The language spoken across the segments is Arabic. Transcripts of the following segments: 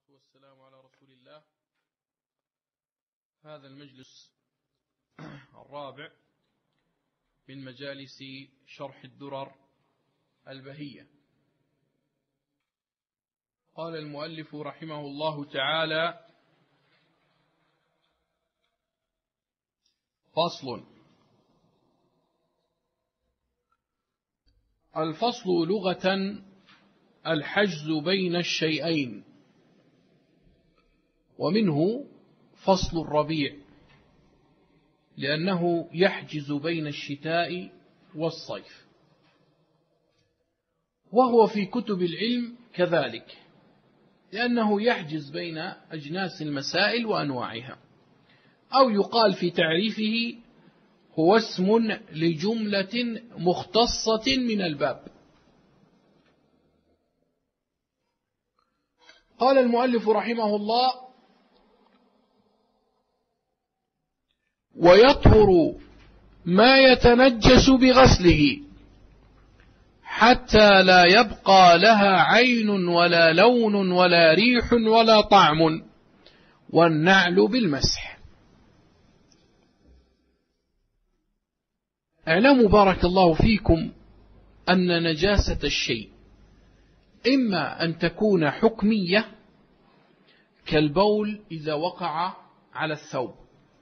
والسلام على رسول الله. هذا المجلس الرابع من مجالس شرح الدرر البهية. قال المؤلف رحمه الله تعالى: فصل. الفصل لغة الحجز بين الشيئين، ومنه فصل الربيع لأنه يحجز بين الشتاء والصيف، وهو في كتب العلم كذلك لأنه يحجز بين أجناس المسائل وأنواعها، أو يقال في تعريفه هو اسم لجملة مختصة من الباب. قال المؤلف رحمه الله: ويطهر ما يتنجس بغسله حتى لا يبقى لها عين ولا لون ولا ريح ولا طعم، والنعل بالمسح. اعلموا بارك الله فيكم أن نجاسة الشيء إما أن تكون حكمية كالبول إذا وقع على الثوب،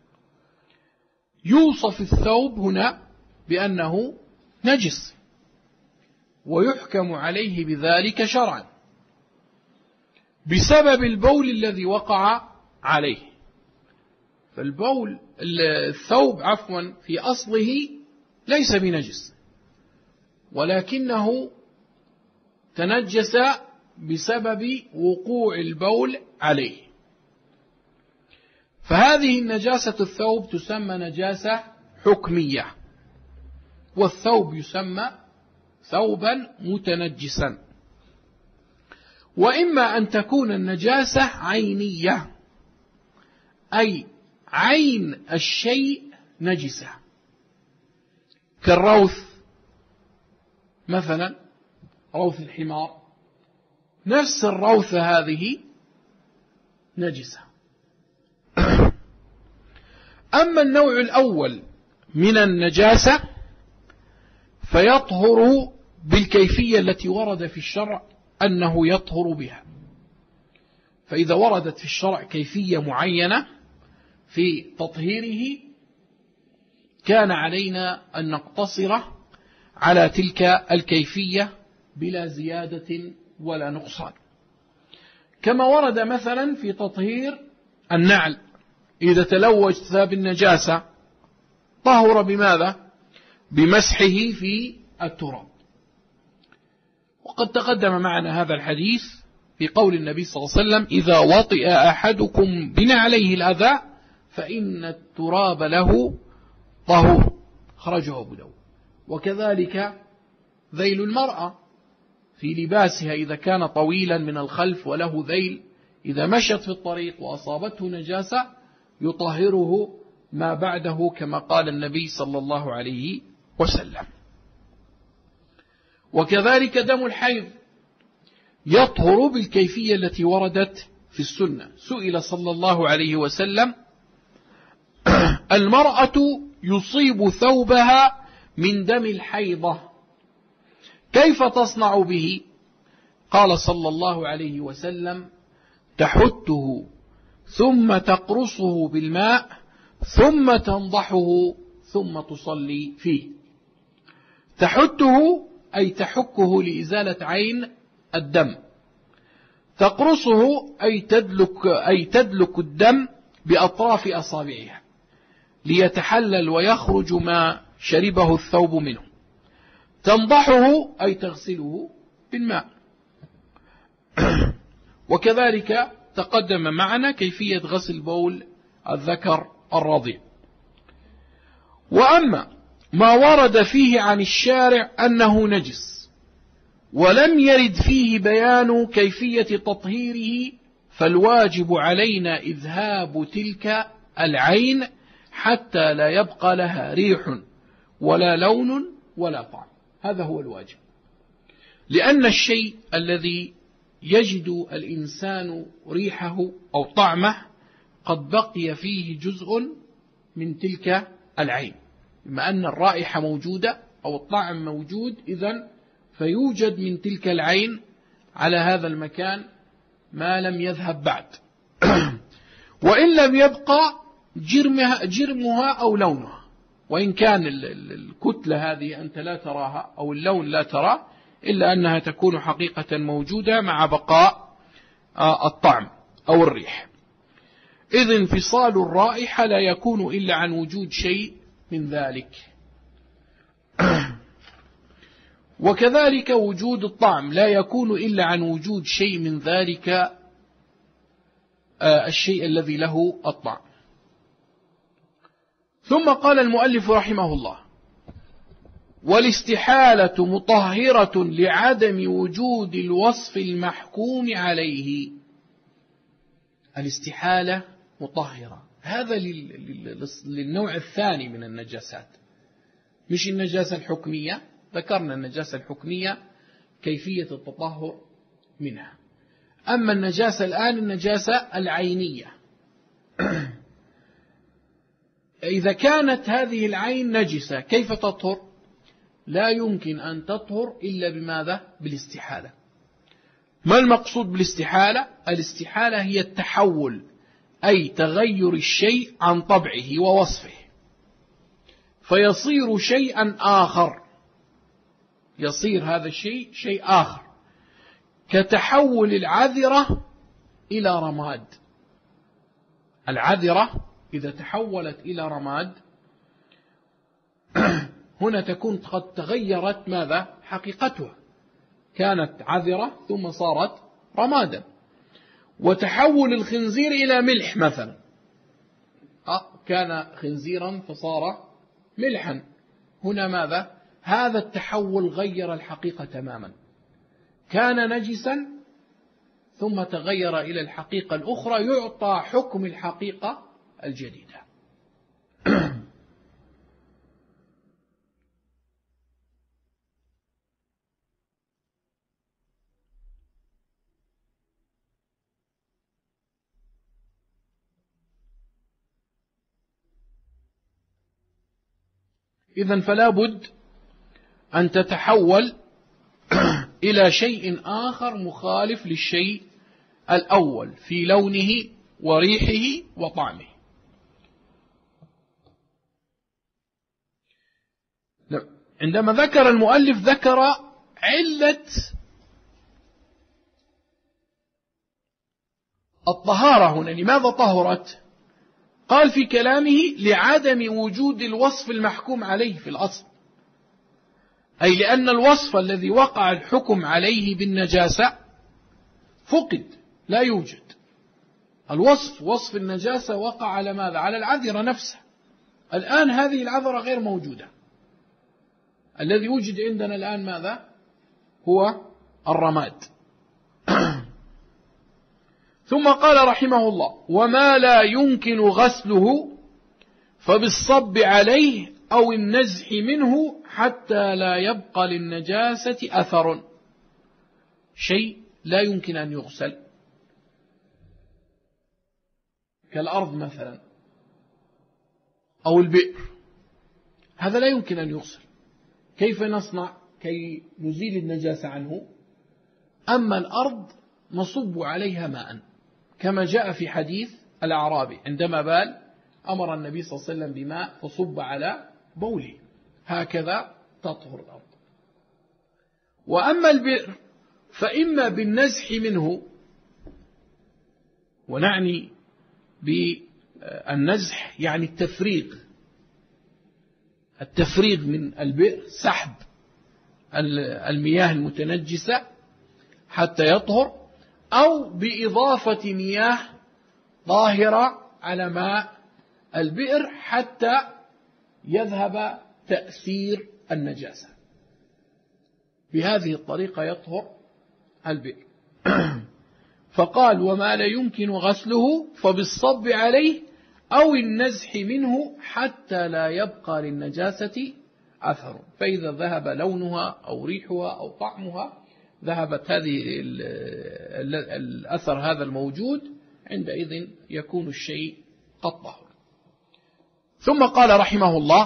يوصف الثوب هنا بأنه نجس ويحكم عليه بذلك شرعا بسبب البول الذي وقع عليه. فالبول الثوب في أصله ليس بنجس، ولكنه تنجس بسبب وقوع البول عليه، فهذه النجاسة الثوب تسمى نجاسة حكمية، والثوب يسمى ثوبا متنجسا. وإما أن تكون النجاسة عينية، أي عين الشيء نجسة، كالروث مثلا، روث الحمار، نفس الروثة هذه نجسة. أما النوع الأول من النجاسة فيطهر بالكيفية التي ورد في الشرع أنه يطهر بها. فإذا وردت في الشرع كيفية معينة في تطهيره كان علينا أن نقتصر على تلك الكيفية بلا زيادة ولا نقصان، كما ورد مثلا في تطهير النعل إذا تلوث بالنجاسة طهر بماذا؟ بمسحه في التراب. وقد تقدم معنا هذا الحديث في قول النبي صلى الله عليه وسلم: إذا وطئ أحدكم بنعليه الأذى فإن التراب له طهور، خرجه أبو داود. وكذلك ذيل المرأة في لباسها إذا كان طويلا من الخلف وله ذيل، إذا مشت في الطريق وأصابته نجاسة يطهره ما بعده، كما قال النبي صلى الله عليه وسلم. وكذلك دم الحيض يطهر بالكيفية التي وردت في السنة. سئل صلى الله عليه وسلم: المرأة يصيب ثوبها من دم الحيضة كيف تصنع به؟ قال صلى الله عليه وسلم: تحته ثم تقرصه بالماء ثم تنضحه ثم تصلي فيه. تحته أي تحكه لإزالة عين الدم، تقرصه أي تدلك الدم بأطراف أصابعها ليتحلل ويخرج ما شربه الثوب منه، تنضحه أي تغسله بالماء. وكذلك تقدم معنا كيفية غسل بول الذكر الرضيع. وأما ما ورد فيه عن الشارع أنه نجس ولم يرد فيه بيان كيفية تطهيره فالواجب علينا إذهاب تلك العين حتى لا يبقى لها ريح ولا لون ولا طعم. هذا هو الواجب، لأن الشيء الذي يجد الإنسان ريحه أو طعمه قد بقي فيه جزء من تلك العين، بما أن الرائحة موجودة أو الطعم موجود، إذن فيوجد من تلك العين على هذا المكان ما لم يذهب بعد. وإن لم يبقى جرمها أو لونها، وإن كان الكتلة هذه أنت لا تراها أو اللون لا تراه، إلا أنها تكون حقيقة موجودة مع بقاء الطعم أو الريح. إذ انفصال الرائحة لا يكون إلا عن وجود شيء من ذلك. وكذلك وجود الطعم لا يكون إلا عن وجود شيء من ذلك الشيء الذي له الطعم. ثم قال المؤلف رحمه الله: والاستحالة مطهرة لعدم وجود الوصف المحكوم عليه. الاستحالة مطهرة، هذا للنوع الثاني من النجاسات، مش النجاسة الحكمية. ذكرنا النجاسة الحكمية كيفية التطهر منها. أما النجاسة الآن النجاسة العينية. إذا كانت هذه العين نجسة كيف تطهر؟ لا يمكن أن تطهر إلا بماذا؟ بالاستحالة. ما المقصود بالاستحالة؟ الاستحالة هي التحول، أي تغير الشيء عن طبعه ووصفه فيصير شيئا آخر، يصير هذا الشيء شيء آخر، كتحول العذرة إلى رماد. العذرة إذا تحولت إلى رماد هنا تكون قد تغيرت ماذا؟ حقيقتها، كانت عذرة ثم صارت رمادا. وتحول الخنزير إلى ملح مثلا، كان خنزيرا فصار ملحا، هنا ماذا؟ هذا التحول غير الحقيقة تماما، كان نجسا ثم تغير إلى الحقيقة الأخرى، يعطى حكم الحقيقة الجديدة. إذن فلا بد أن تتحول إلى شيء آخر مخالف للشيء الأول في لونه وريحه وطعمه. عندما ذكر المؤلف ذكر علة الطهارة هنا، لماذا طهرت؟ قال في كلامه: لعدم وجود الوصف المحكوم عليه في الأصل، أي لأن الوصف الذي وقع الحكم عليه بالنجاسة فقد، لا يوجد. الوصف، وصف النجاسة وقع على ماذا؟ على العذرة نفسها. الآن هذه العذرة غير موجودة، الذي وجد عندنا الآن ماذا؟ هو الرماد. ثم قال رحمه الله: وما لا يمكن غسله فبالصب عليه أو النزح منه حتى لا يبقى للنجاسة أثر. شيء لا يمكن أن يغسل كالأرض مثلا أو البئر، هذا لا يمكن أن يغسل. كيف نصنع كي نزيل النجاسة عنه؟ أما الأرض نصب عليها ماء، كما جاء في حديث الأعرابي عندما بال أمر النبي صلى الله عليه وسلم بماء فصب على بوله، هكذا تطهر الأرض. وأما البئر فإما بالنزح منه، ونعني بالنزح يعني التفريغ من البئر، سحب المياه المتنجسة حتى يطهر، أو بإضافة مياه ظاهرة على ماء البئر حتى يذهب تأثير النجاسة. بهذه الطريقة يطهر البئر. فقال: وما لا يمكن غسله فبالصب عليه أو النزح منه حتى لا يبقى للنجاسة أثر. فإذا ذهب لونها أو ريحها أو طعمها ذهبت هذه الأثر هذا الموجود، عندئذ يكون الشيء قد طهر. ثم قال رحمه الله: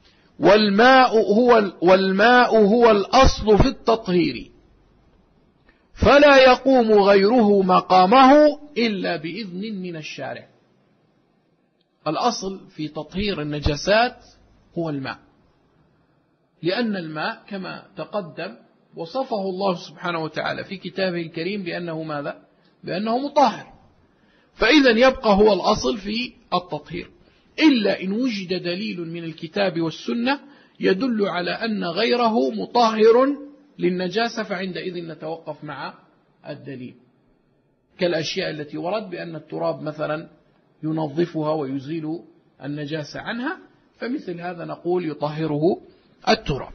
والماء هو الأصل في التطهير، فلا يقوم غيره مقامه إلا بإذن من الشارع. الأصل في تطهير النجاسات هو الماء، لأن الماء كما تقدم وصفه الله سبحانه وتعالى في كتابه الكريم بأنه ماذا؟ بأنه مطهر، فإذا يبقى هو الأصل في التطهير، إلا إن وجد دليل من الكتاب والسنة يدل على أن غيره مطهر للنجاسة، فعندئذ نتوقف مع الدليل، كالأشياء التي ورد بأن التراب مثلا ينظفها ويزيل النجاسة عنها، فمثل هذا نقول يطهره التراب.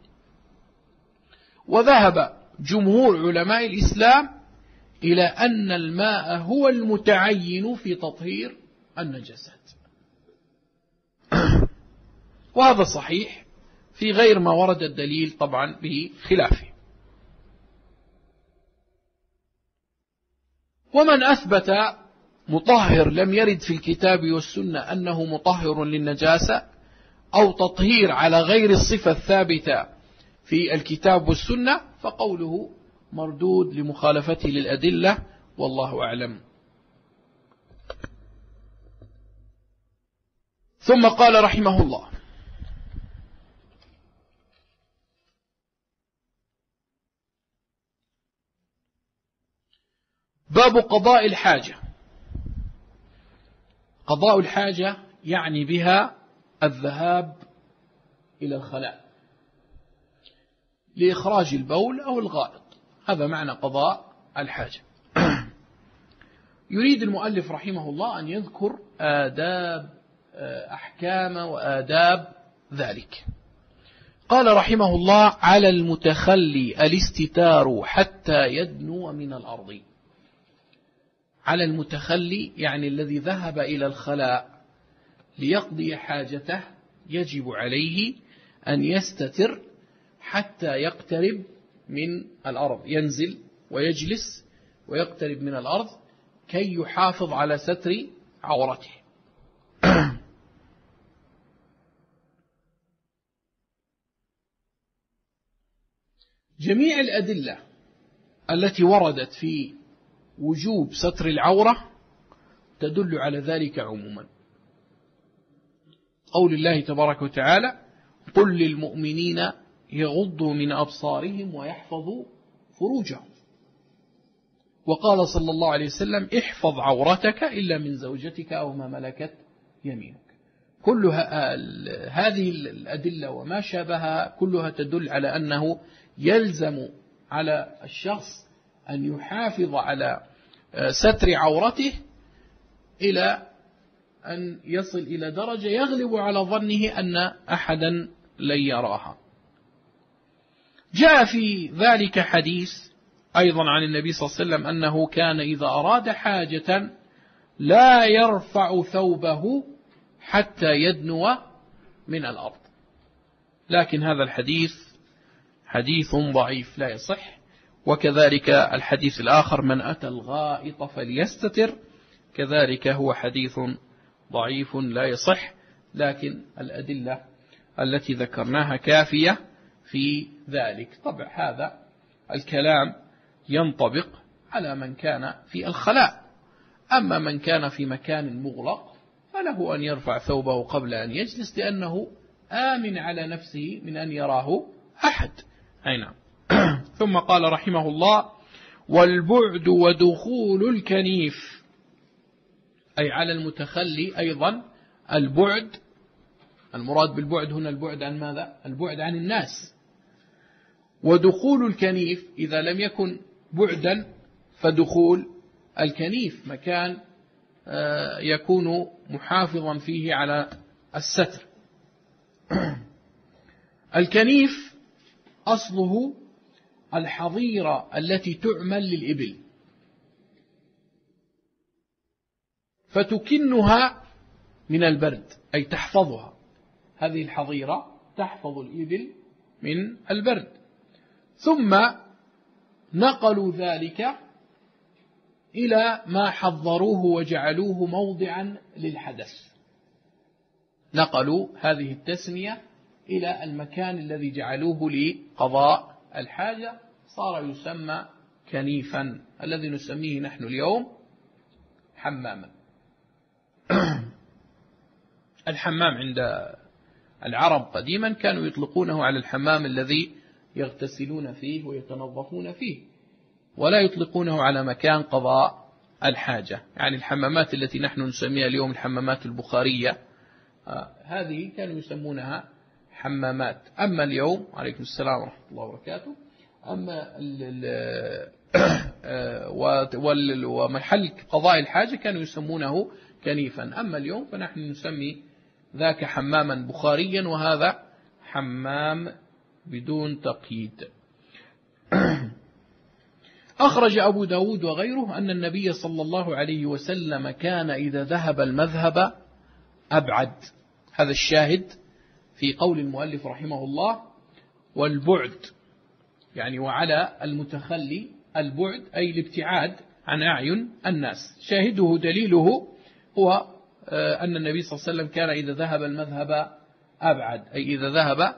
وذهب جمهور علماء الإسلام إلى أن الماء هو المتعين في تطهير النجاسات، وهذا صحيح في غير ما ورد الدليل طبعا بخلافه. ومن أثبت مطهر لم يرد في الكتاب والسنة أنه مطهر للنجاسة أو تطهير على غير الصفة الثابتة في الكتاب والسنة، فقوله مردود لمخالفته للأدلة، والله أعلم. ثم قال رحمه الله: باب قضاء الحاجة. قضاء الحاجة يعني بها الذهاب إلى الخلاء لإخراج البول أو الغائط، هذا معنى قضاء الحاجة. يريد المؤلف رحمه الله أن يذكر أحكام وآداب ذلك. قال رحمه الله: على المتخلي الاستتار حتى يدنو من الأرض. على المتخلي يعني الذي ذهب إلى الخلاء ليقضي حاجته، يجب عليه أن يستتر حتى يقترب من الأرض، ينزل ويجلس ويقترب من الأرض كي يحافظ على ستر عورته. جميع الأدلة التي وردت في وجوب ستر العورة تدل على ذلك عموما. قول الله تبارك وتعالى: قل للمؤمنين يغضوا من أبصارهم ويحفظوا فروجهم. وقال صلى الله عليه وسلم: احفظ عورتك إلا من زوجتك أو ما ملكت يمينك. كل هذه الأدلة وما شابهها كلها تدل على أنه يلزم على الشخص أن يحافظ على ستر عورته إلى أن يصل إلى درجة يغلب على ظنه أن أحدا لن يراها. جاء في ذلك حديث أيضا عن النبي صلى الله عليه وسلم أنه كان إذا أراد حاجة لا يرفع ثوبه حتى يدنو من الأرض، لكن هذا الحديث حديث ضعيف لا يصح. وكذلك الحديث الآخر: من أتى الغائط فليستتر، كذلك هو حديث ضعيف لا يصح، لكن الأدلة التي ذكرناها كافية في ذلك. طبعا هذا الكلام ينطبق على من كان في الخلاء، أما من كان في مكان مغلق فله أن يرفع ثوبه قبل أن يجلس، لأنه آمن على نفسه من أن يراه أحد. نعم. ثم قال رحمه الله: والبعد ودخول الكنيف، أي على المتخلي أيضا البعد. المراد بالبعد هنا البعد عن ماذا؟ البعد عن الناس. ودخول الكنيف إذا لم يكن بعدا فدخول الكنيف مكان يكون محافظا فيه على الستر. الكنيف أصله الحظيرة التي تعمل للإبل، فتكنها من البرد، أي تحفظها. هذه الحظيرة تحفظ الإبل من البرد. ثم نقلوا ذلك إلى ما حضروه وجعلوه موضعا للحدث، نقلوا هذه التسمية إلى المكان الذي جعلوه لقضاء الحاجة، صار يسمى كنيفا، الذي نسميه نحن اليوم حماما. الحمام عند العرب قديما كانوا يطلقونه على الحمام الذي يغتسلون فيه ويتنظفون فيه، ولا يطلقونه على مكان قضاء الحاجة. يعني الحمامات التي نحن نسميها اليوم الحمامات البخارية، هذه كانوا يسمونها حمامات. أما اليوم، عليكم السلام ورحمة الله وبركاته، أما ومحل قضاء الحاجة كانوا يسمونه كنيفا. أما اليوم فنحن نسمي ذاك حماما بخاريا، وهذا حمام بدون تقييد. أخرج أبو داود وغيره أن النبي صلى الله عليه وسلم كان إذا ذهب المذهب أبعد. هذا الشاهد في قول المؤلف رحمه الله والبعد، يعني وعلى المتخلي البعد أي الابتعاد عن أعين الناس. شاهده دليله هو أن النبي صلى الله عليه وسلم كان إذا ذهب المذهب أبعد، أي إذا ذهب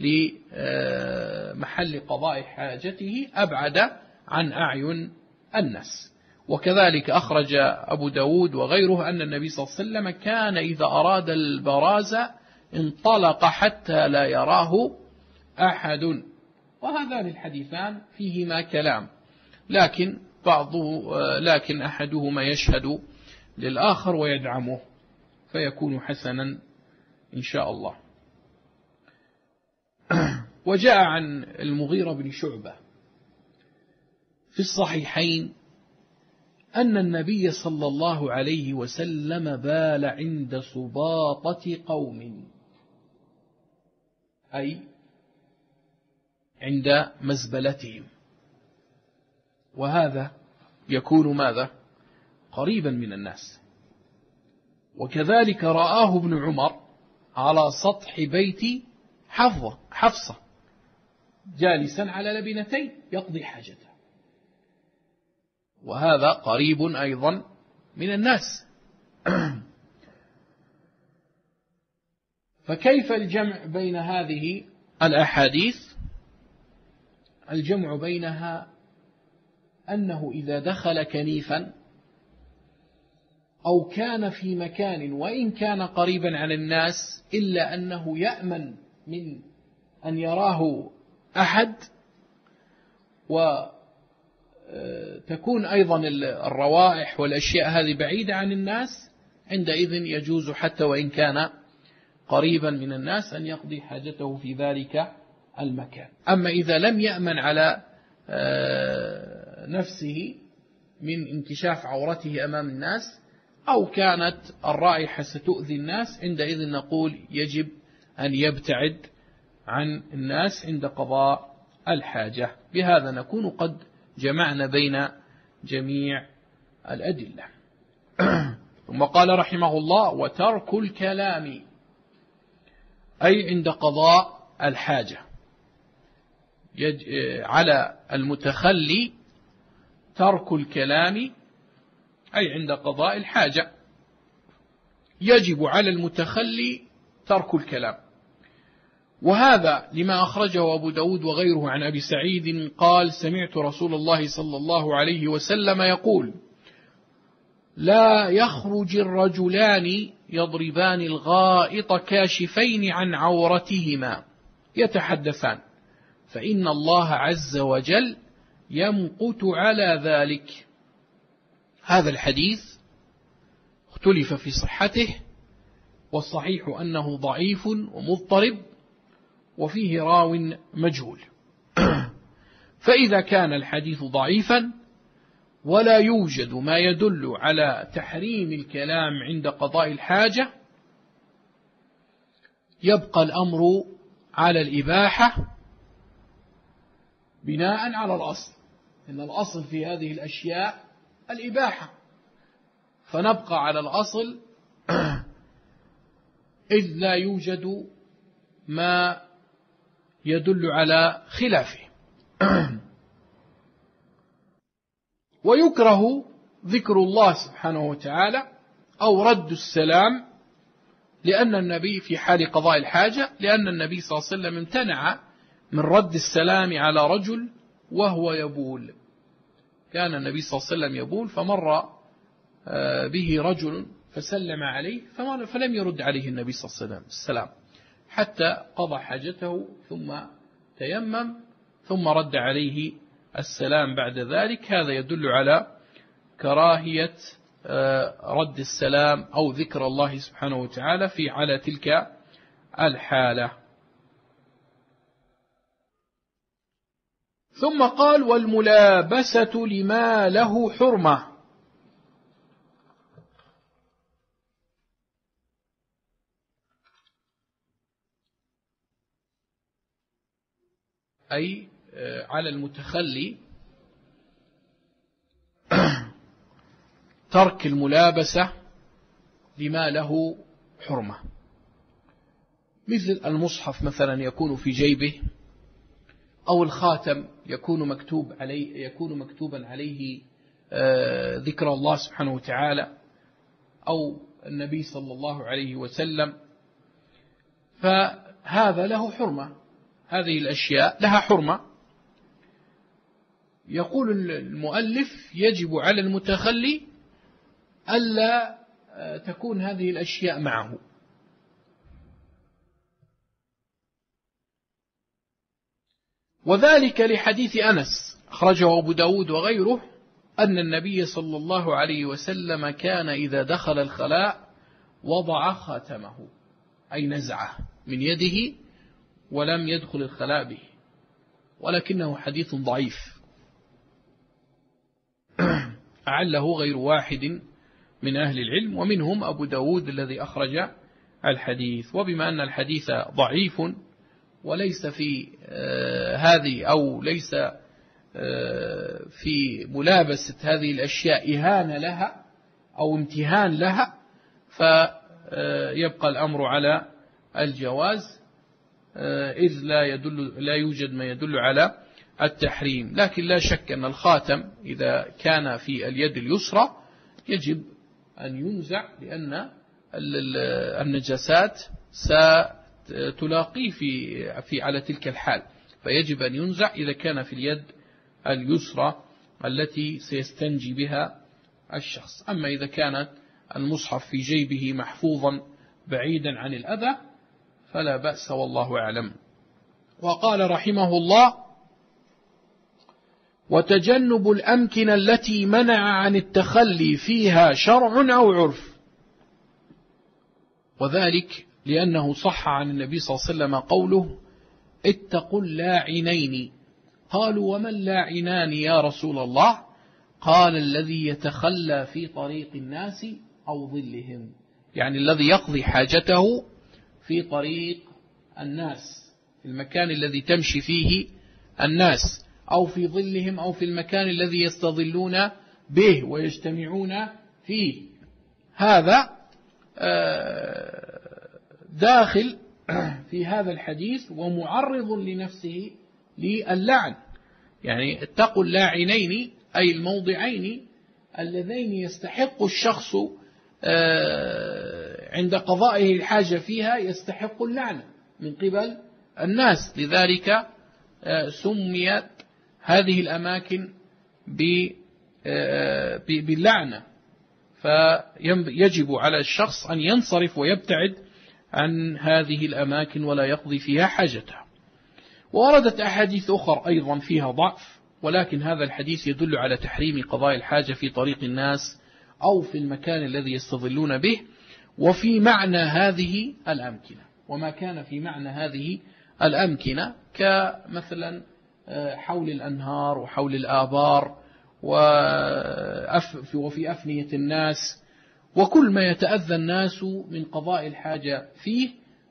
لمحل قضاء حاجته أبعد عن أعين الناس. وكذلك أخرج أبو داود وغيره أن النبي صلى الله عليه وسلم كان إذا أراد البراز انطلق حتى لا يراه أحد. وهذان الحديثان فيهما كلام، لكن أحدهما يشهد للآخر ويدعمه فيكون حسنا إن شاء الله. وجاء عن المغيرة بن شعبة في الصحيحين أن النبي صلى الله عليه وسلم بال عند سباطة قوم، أي عند مزبلتهم، وهذا يكون ماذا؟ قريبا من الناس. وكذلك رآه ابن عمر على سطح بيت حفصة جالسا على لبنتين يقضي حاجته، وهذا قريب أيضا من الناس. فكيف الجمع بين هذه الأحاديث؟ الجمع بينها أنه إذا دخل كنيفا أو كان في مكان وإن كان قريبا عن الناس إلا أنه يأمن من أن يراه أحد، وتكون أيضا الروائح والأشياء هذه بعيدة عن الناس، عندئذ يجوز حتى وإن كان قريبا من الناس أن يقضي حاجته في ذلك المكان. أما إذا لم يأمن على نفسه من انكشاف عورته أمام الناس أو كانت الرائحة ستؤذي الناس، عندئذ نقول يجب أن يبتعد عن الناس عند قضاء الحاجة. بهذا نكون قد جمعنا بين جميع الأدلة. ثم قال رحمه الله وترك الكلام، أي عند قضاء الحاجة على المتخلي ترك الكلام، أي عند قضاء الحاجة يجب على المتخلي ترك الكلام. وهذا لما أخرجه أبو داود وغيره عن أبي سعيد قال سمعت رسول الله صلى الله عليه وسلم يقول لا يخرج الرجلان يضربان الغائط كاشفين عن عورتهما يتحدثان فإن الله عز وجل يمقت على ذلك. هذا الحديث اختلف في صحته، والصحيح أنه ضعيف ومضطرب وفيه راو مجهول. فإذا كان الحديث ضعيفا ولا يوجد ما يدل على تحريم الكلام عند قضاء الحاجة، يبقى الأمر على الإباحة بناء على الأصل، إن الأصل في هذه الأشياء الإباحة، فنبقى على الأصل إذ لا يوجد ما يدل على خلافه. ويكره ذكر الله سبحانه وتعالى أو رد السلام لأن النبي في حال قضاء الحاجة، لأن النبي صلى الله عليه وسلم امتنع من رد السلام على رجل وهو يبول. كان النبي صلى الله عليه وسلم يبول فمر به رجل فسلم عليه فلم يرد عليه النبي صلى الله عليه وسلم السلام حتى قضى حاجته ثم تيمم ثم رد عليه السلام بعد ذلك. هذا يدل على كراهية رد السلام أو ذكر الله سبحانه وتعالى على تلك الحالة. ثم قال: والملابسة لما له حرمة، أي على المتخلي ترك الملابسة لما له حرمة، مثل المصحف مثلا يكون في جيبه، أو الخاتم يكون مكتوبا عليه ذكر الله سبحانه وتعالى أو النبي صلى الله عليه وسلم، فهذا له حرمة. هذه الأشياء لها حرمة. يقول المؤلف: يجب على المتخلي ألا تكون هذه الأشياء معه. وذلك لحديث أنس أخرجه أبو داود وغيره أن النبي صلى الله عليه وسلم كان إذا دخل الخلاء وضع خاتمه، أي نزعه من يده ولم يدخل الخلاء به، ولكنه حديث ضعيف أعله غير واحد من أهل العلم، ومنهم أبو داود الذي أخرج الحديث. وبما أن الحديث ضعيف وليس في هذه أو ليس في ملابسة هذه الأشياء إهانة لها أو امتهان لها، فيبقى الأمر على الجواز، إذ لا يوجد ما يدل على التحريم. لكن لا شك أن الخاتم إذا كان في اليد اليسرى يجب أن ينزع، لأن النجاسات ستلاقيه على تلك الحال، فيجب أن ينزع إذا كان في اليد اليسرى التي سيستنجي بها الشخص. أما إذا كانت المصحف في جيبه محفوظا بعيدا عن الأذى فلا بأس، والله أعلم. وقال رحمه الله: وتجنب الأمكنة التي منع عن التخلي فيها شرع أو عرف، وذلك لأنه صح عن النبي صلى الله عليه وسلم قوله: اتقوا اللاعنين. قالوا: وما اللاعنان يا رسول الله؟ قال: الذي يتخلى في طريق الناس أو ظلهم، يعني الذي يقضي حاجته في طريق الناس، في المكان الذي تمشي فيه الناس، أو في ظلهم، أو في المكان الذي يستظلون به ويجتمعون فيه. هذا داخل في هذا الحديث ومعرض لنفسه للعن. يعني اتقوا اللاعنين، أي الموضعين اللذين يستحق الشخص عند قضائه الحاجة فيها يستحق اللعنة من قبل الناس، لذلك سميت هذه الأماكن باللعنة. فيجب على الشخص أن ينصرف ويبتعد عن هذه الأماكن ولا يقضي فيها حاجته. ووردت أحاديث أخرى أيضا فيها ضعف، ولكن هذا الحديث يدل على تحريم قضاء الحاجة في طريق الناس أو في المكان الذي يستظلون به، وفي معنى هذه الأمكنة. وما كان في معنى هذه الأمكنة كمثلا حول الأنهار وحول الآبار وفي أفنية الناس، وكل ما يتأذى الناس من قضاء الحاجة فيه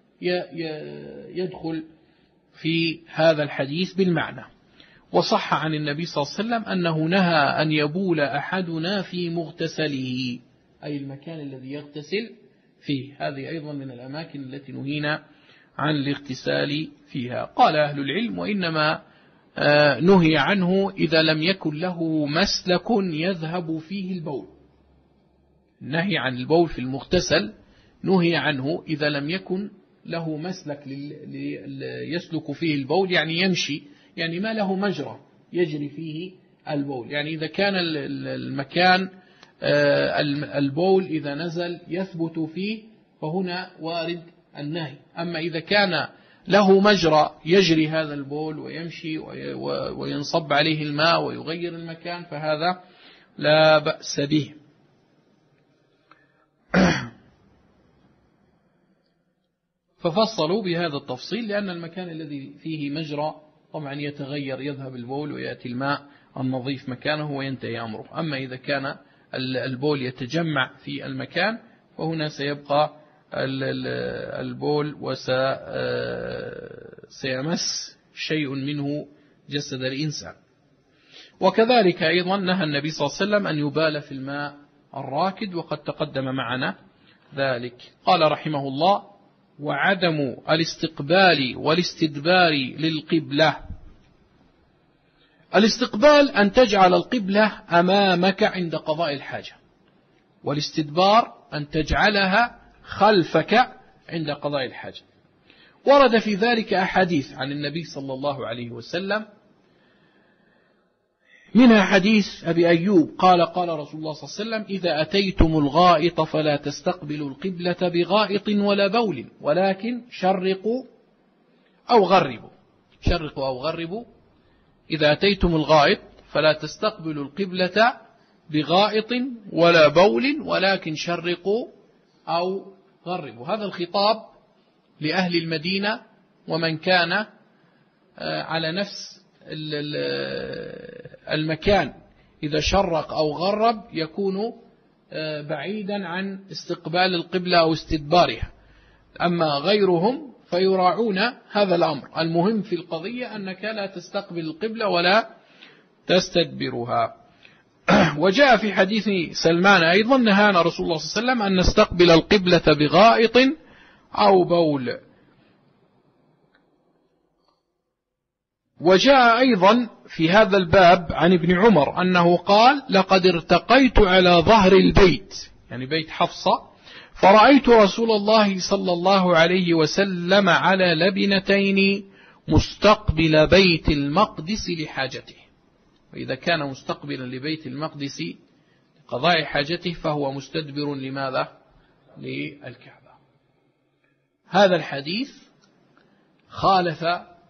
يدخل في هذا الحديث بالمعنى. وصح عن النبي صلى الله عليه وسلم أنه نهى أن يبول أحدنا في مغتسله، أي المكان الذي يغتسل فيه. هذه أيضا من الأماكن التي نهينا عن الاغتسال فيها. قال أهل العلم: وإنما نهي عنه إذا لم يكن له مسلك يذهب فيه البول. النهي عن البول في المغتسل نهي عنه إذا لم يكن له مسلك يسلك فيه البول، يعني يمشي، يعني ما له مجرى يجري فيه البول. يعني إذا كان المكان البول إذا نزل يثبت فيه فهنا وارد النهي. أما إذا كان له مجرى يجري هذا البول ويمشي وينصب عليه الماء ويغير المكان فهذا لا بأس به. ففصلوا بهذا التفصيل لأن المكان الذي فيه مجرى طبعا يتغير، يذهب البول ويأتي الماء النظيف مكانه وينتهي أمره. أما إذا كان البول يتجمع في المكان فهنا سيبقى البول وسيمس شيء منه جسد الإنسان. وكذلك أيضا نهى النبي صلى الله عليه وسلم أن يبال في الماء الراكد، وقد تقدم معنا ذلك. قال رحمه الله: وعدم الاستقبال والاستدبار للقبلة. الاستقبال أن تجعل القبلة أمامك عند قضاء الحاجة، والاستدبار أن تجعلها خلفك عند قضاء الحاجة. ورد في ذلك أحاديث عن النبي صلى الله عليه وسلم، منها حديث أبي أيوب قال: قال رسول الله صلى الله عليه وسلم: إذا أتيتم الغائط فلا تستقبلوا القبلة بغائط ولا بول، ولكن شرقوا أو غربوا. شرقوا أو غربوا. إذا أتيتم الغائط فلا تستقبلوا القبلة بغائط ولا بول، ولكن شرقوا أو غربوا. هذا الخطاب لأهل المدينة ومن كان على نفس المكان، إذا شرق أو غرب يكون بعيدا عن استقبال القبلة أو استدبارها. أما غيرهم فيراعون هذا الأمر. المهم في القضية أنك لا تستقبل القبلة ولا تستدبرها. وجاء في حديث سلمان أيضا: نهانا رسول الله صلى الله عليه وسلم أن نستقبل القبلة بغائط أو بول. وجاء أيضا في هذا الباب عن ابن عمر أنه قال: لقد ارتقيت على ظهر البيت، يعني بيت حفصة، فرأيت رسول الله صلى الله عليه وسلم على لبنتين مستقبل بيت المقدس لحاجته. وإذا كان مستقبلا لبيت المقدس لقضاء حاجته فهو مستدبر لماذا؟ للكعبة. هذا الحديث خالف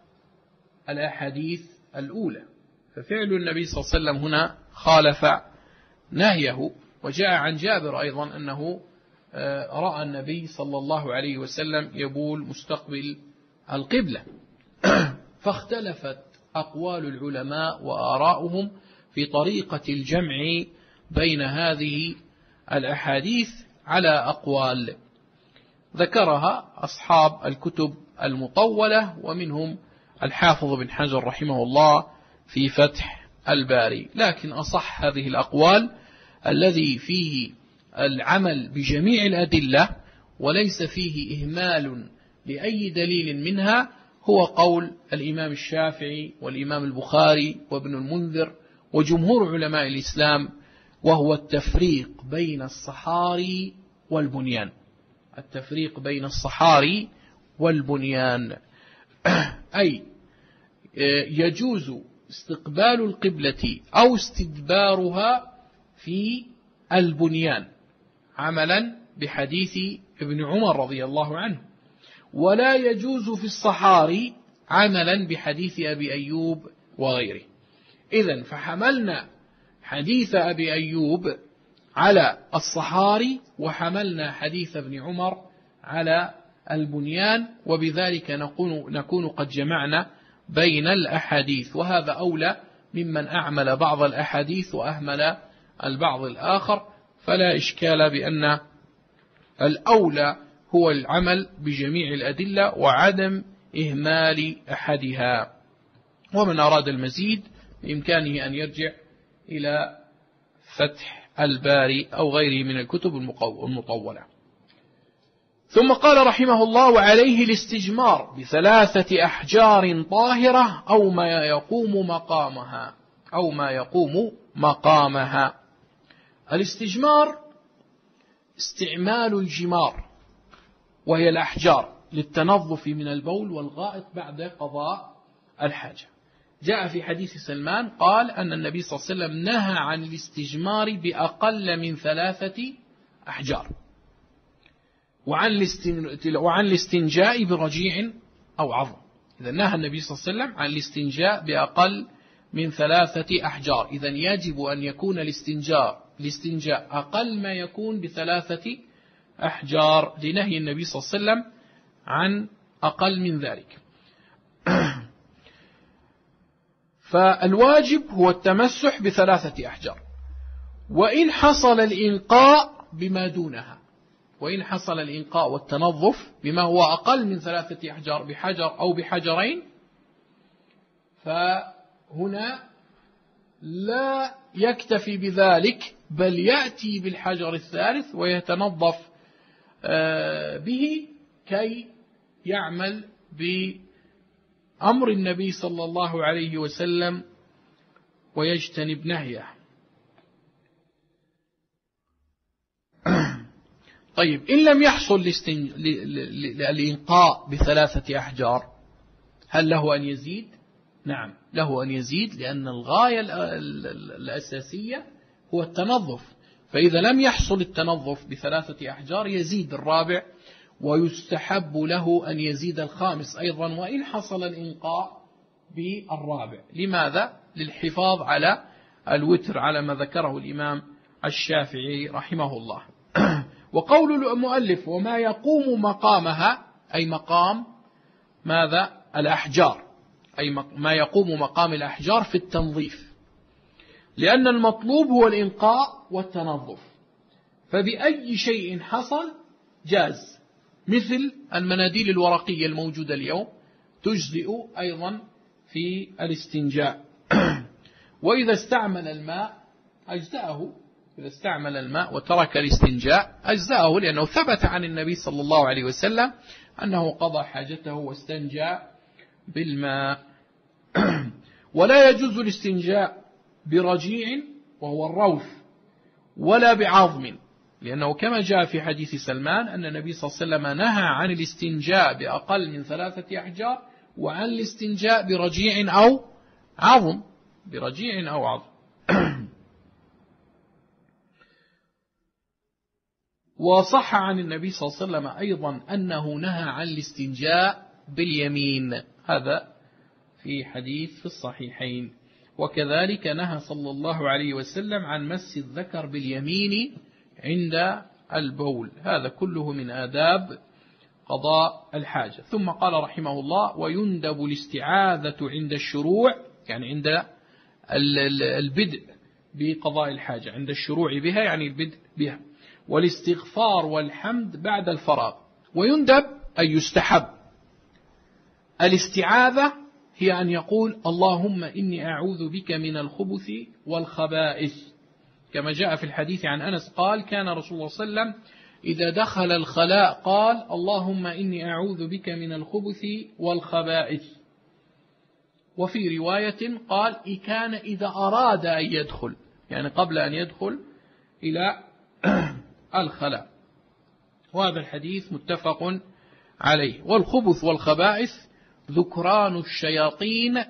الأحاديث الأولى، ففعل النبي صلى الله عليه وسلم هنا خالف نهيه. وجاء عن جابر أيضا أنه رأى النبي صلى الله عليه وسلم يبول مستقبل القبلة. فاختلفت أقوال العلماء وآراؤهم في طريقة الجمع بين هذه الأحاديث على أقوال ذكرها أصحاب الكتب المطولة، ومنهم الحافظ بن حجر رحمه الله في فتح الباري. لكن أصح هذه الأقوال الذي فيه العمل بجميع الأدلة وليس فيه إهمال لأي دليل منها هو قول الإمام الشافعي والإمام البخاري وابن المنذر وجمهور علماء الإسلام، وهو التفريق بين الصحاري والبنيان. التفريق بين الصحاري والبنيان، أي يجوز استقبال القبلة أو استدبارها في البنيان عملا بحديث ابن عمر رضي الله عنه، ولا يجوز في الصحاري عملا بحديث أبي أيوب وغيره. إذن فحملنا حديث أبي أيوب على الصحاري وحملنا حديث ابن عمر على البنيان، وبذلك نكون قد جمعنا بين الأحاديث. وهذا أولى ممن أعمل بعض الأحاديث وأهمل البعض الآخر، فلا إشكال بأن الأولى هو العمل بجميع الأدلة وعدم إهمال أحدها. ومن أراد المزيد بإمكانه أن يرجع إلى فتح الباري أو غيره من الكتب المطولة. ثم قال رحمه الله: وعليه الاستجمار ب3 أحجار طاهرة أو ما يقوم مقامها. الاستجمار استعمال الجمار، وهي الأحجار، للتنظف من البول والغائط بعد قضاء الحاجة. جاء في حديث سلمان قال أن النبي صلى الله عليه وسلم نهى عن الاستجمار بأقل من 3 أحجار، وعن الاستنجاء برجيع أو عظم. إذا نهى النبي صلى الله عليه وسلم عن الاستنجاء بأقل من 3 أحجار. إذا يجب أن يكون الاستنجاء أقل ما يكون ب3 أحجار، لنهي النبي صلى الله عليه وسلم عن أقل من ذلك. فالواجب هو التمسح ب3 أحجار، وإن حصل الإنقاء بما دونها، وإن حصل الإنقاء والتنظف بما هو أقل من 3 أحجار، بحجر أو بحجرين، فهنا لا يكتفي بذلك، بل يأتي بالحجر الثالث ويتنظف به كي يعمل بأمر النبي صلى الله عليه وسلم ويجتنب نهيه. طيب، إن لم يحصل الإنقاء ب3 أحجار، هل له أن يزيد؟ نعم، له أن يزيد، لأن الغاية الأساسية هو التنظف. فإذا لم يحصل التنظف ب3 أحجار يزيد الرابع، ويستحب له أن يزيد الخامس أيضا، وإن حصل الإنقاء بالرابع. لماذا؟ للحفاظ على الوتر، على ما ذكره الإمام الشافعي رحمه الله. وقول المؤلف: وما يقوم مقامها، أي مقام ماذا؟ الأحجار، أي ما يقوم مقام الأحجار في التنظيف، لأن المطلوب هو الإنقاء والتنظف. فبأي شيء حصل جاز، مثل المناديل الورقية الموجودة اليوم تجزئ أيضا في الاستنجاء. وإذا استعمل الماء أجزأه، إذا استعمل الماء وترك الاستنجاء أجزأه، لأنه ثبت عن النبي صلى الله عليه وسلم أنه قضى حاجته واستنجى بالماء. ولا يجوز الاستنجاء برجيع وهو الروث، ولا بعظم، لأنه كما جاء في حديث سلمان أن النبي صلى الله عليه وسلم نهى عن الاستنجاء بأقل من 3 أحجار، وعن الاستنجاء برجيع أو عظم، برجيع أو عظم. وصح عن النبي صلى الله عليه وسلم أيضا أنه نهى عن الاستنجاء باليمين، هذا في حديث في الصحيحين. وكذلك نهى صلى الله عليه وسلم عن مس الذكر باليمين عند البول، هذا كله من آداب قضاء الحاجة. ثم قال رحمه الله: ويندب الاستعاذة عند الشروع، يعني عند البدء بقضاء الحاجة، عند الشروع بها يعني البدء بها، والاستغفار والحمد بعد الفراغ. ويندب أي يستحب. الاستعاذة هي أن يقول: اللهم إني أعوذ بك من الخبث والخبائث، كما جاء في الحديث عن أنس قال: كان رسول الله صلى الله عليه وسلم إذا دخل الخلاء قال: اللهم إني أعوذ بك من الخبث والخبائث. وفي رواية قال: كان إذا أراد أن يدخل، يعني قبل أن يدخل إلى الخلاء. وهذا الحديث متفق عليه. والخبث والخبائث ذكران الشياطين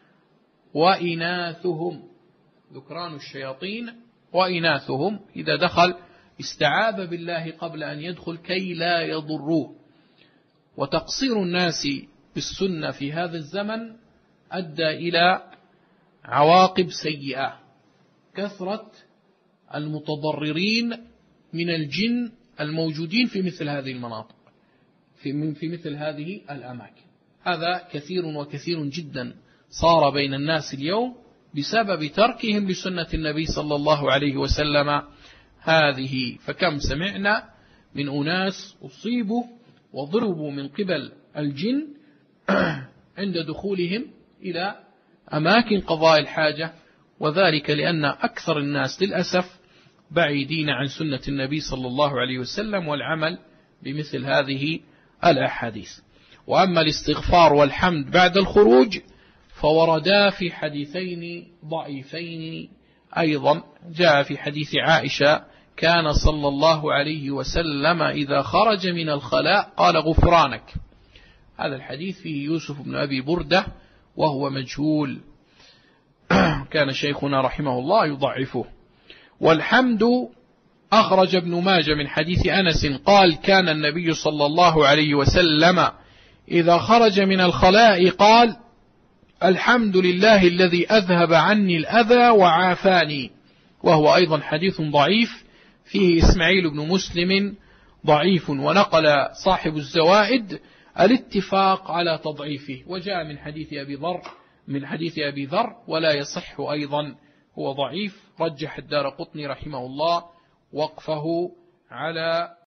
وإناثهم، ذكران الشياطين وإناثهم. إذا دخل استعاذ بالله قبل أن يدخل كي لا يضروه. وتقصير الناس بالسنة في هذا الزمن أدى إلى عواقب سيئة، كثرة المتضررين من الجن الموجودين في مثل هذه المناطق، في مثل هذه الأماكن. هذا كثير وكثير جدا صار بين الناس اليوم بسبب تركهم لسنة النبي صلى الله عليه وسلم هذه. فكم سمعنا من أناس أصيبوا وضربوا من قبل الجن عند دخولهم إلى أماكن قضاء الحاجة، وذلك لأن أكثر الناس للأسف بعيدين عن سنة النبي صلى الله عليه وسلم والعمل بمثل هذه الأحاديث. وأما الاستغفار والحمد بعد الخروج فوردا في حديثين ضعيفين أيضا. جاء في حديث عائشة كان صلى الله عليه وسلم إذا خرج من الخلاء قال غفرانك. هذا الحديث فيه يوسف بن أبي بردة وهو مجهول، كان شيخنا رحمه الله يضعفه. والحمد أخرج ابن ماجه من حديث أنس قال كان النبي صلى الله عليه وسلم إذا خرج من الخلاء قال الحمد لله الذي أذهب عني الأذى وعافاني، وهو أيضا حديث ضعيف فيه إسماعيل بن مسلم ضعيف، ونقل صاحب الزوائد الاتفاق على تضعيفه، وجاء من حديث أبي ذر ولا يصح أيضا، هو ضعيف. رجح الدارقطني رحمه الله وقفه على